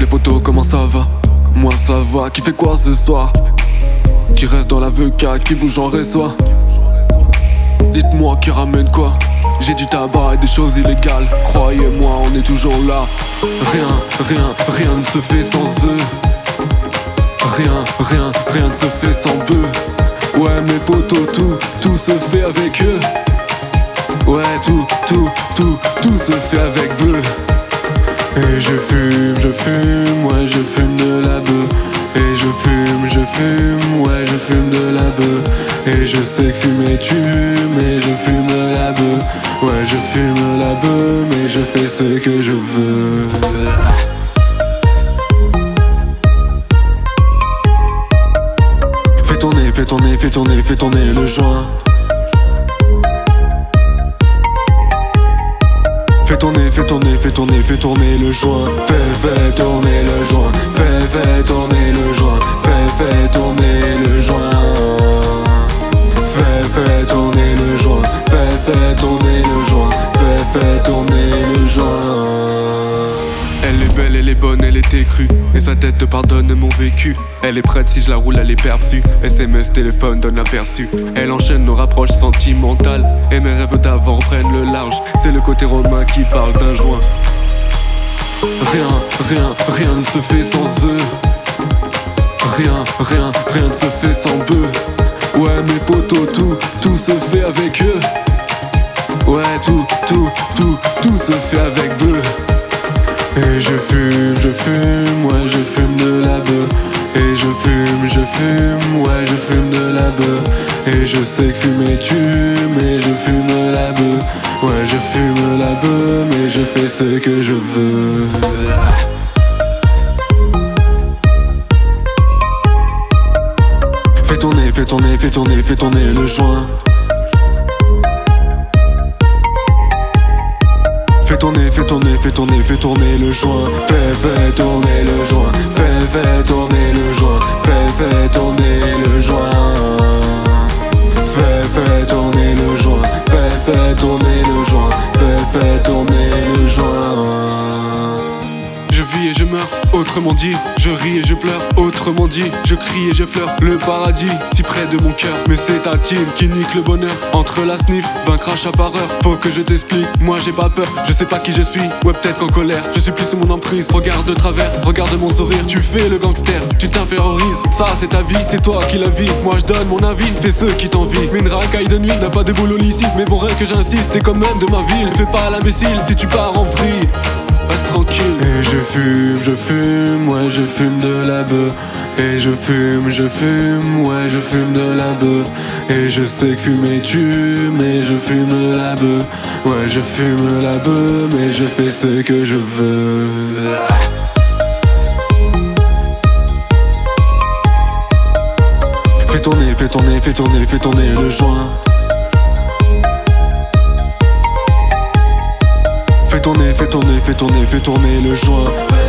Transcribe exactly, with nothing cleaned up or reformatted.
les potos, comment ça va? Moi ça va, qui fait quoi ce soir? Qui reste dans la V K, qui bouge en réseau? Dites-moi qui ramène quoi? J'ai du tabac et des choses illégales. Croyez-moi, on est toujours là. Rien, rien, rien ne se fait sans eux. Rien, rien, rien ne se fait sans peu. Ouais mes potos, tout, tout se fait avec eux. Ouais tout, tout, tout, tout se fait avec eux. Et je fume, je fume, ouais je fume de la beuh. Et je fume, je fume, ouais je fume de la beuh. Et je sais que fumer tue, mais je fume la beuh. Ouais je fume la beuh, mais je fais ce que je veux. Fais tourner, fais tourner, fais tourner, fais tourner le joint. Fais tourner, fais tourner, fais tourner, fais tourner le joint. Fais, fais tourner le joint. Fais, fais tourner le joint. Fais, fais tourner le joint. Fais, fais tourner le joint. Fais, fais tourner le joint. Fais, fais tourner le joint. Elle est belle, elle est bonne, elle était crue. Et sa tête te pardonne mon vécu. Elle est prête si je la roule, elle est perçue. S M S, téléphone, donne l'aperçu. Elle enchaîne nos rapproches sentimentales. Et mes rêves d'avant prennent le large. C'est le côté romain qui parle d'un joint. Rien, rien, rien ne se fait sans eux. Rien, rien, rien ne se fait sans peu. Ouais mes potos, tout, tout se fait avec eux. Ouais tout, tout, tout, tout se fait avec eux. Et je fume, je fume, ouais je fume de la beuh. Et je fume, je fume, ouais je fume de la beuh. Et je sais que fumer tue, mais je fume la beuh. Ouais je fume la beuh, mais je fais ce que je veux. Fais tourner, fais tourner, fais tourner, fais tourner le joint. Fais tourner, fais tourner, fais tourner, fais tourner le joint. Fais, fais tourner le joint. Fais, fais tourner le joint. Fais, fais tourner le joint. Fais, fais tourner le joint. Fais, fais tourner le joint. Fais, fais tourner le joint. Je vis et je meurs, autrement dit, je ris et je pleure, autrement dit, je crie et je fleure le paradis, si près de mon cœur. Mais c'est ta team qui nique le bonheur. Entre la sniff, vingt crachats par heure. Faut que je t'explique, moi j'ai pas peur, je sais pas qui je suis. Ouais peut-être qu'en colère, je suis plus sous mon emprise. Regarde de travers, regarde mon sourire. Tu fais le gangster, tu t'infériorises. Ça c'est ta vie, c'est toi qui la vis. Moi je donne mon avis, fais ceux qui t'envient. Mais une racaille de nuit n'a pas de boulot licite. Mais bon rien que j'insiste, t'es quand même de ma ville. Fais pas l'imbécile si tu pars en vrille. Reste tranquille. Et je fume, je fume, ouais je fume de la beuh. Et je fume, je fume, ouais je fume de la beuh. Et je sais que fumer tue, mais je fume la beuh. Ouais je fume la beuh, mais je fais ce que je veux. Fais tourner, fais tourner, fais tourner, fais tourner le joint. Fais tourner, fais tourner, fais tourner, fais tourner le joint.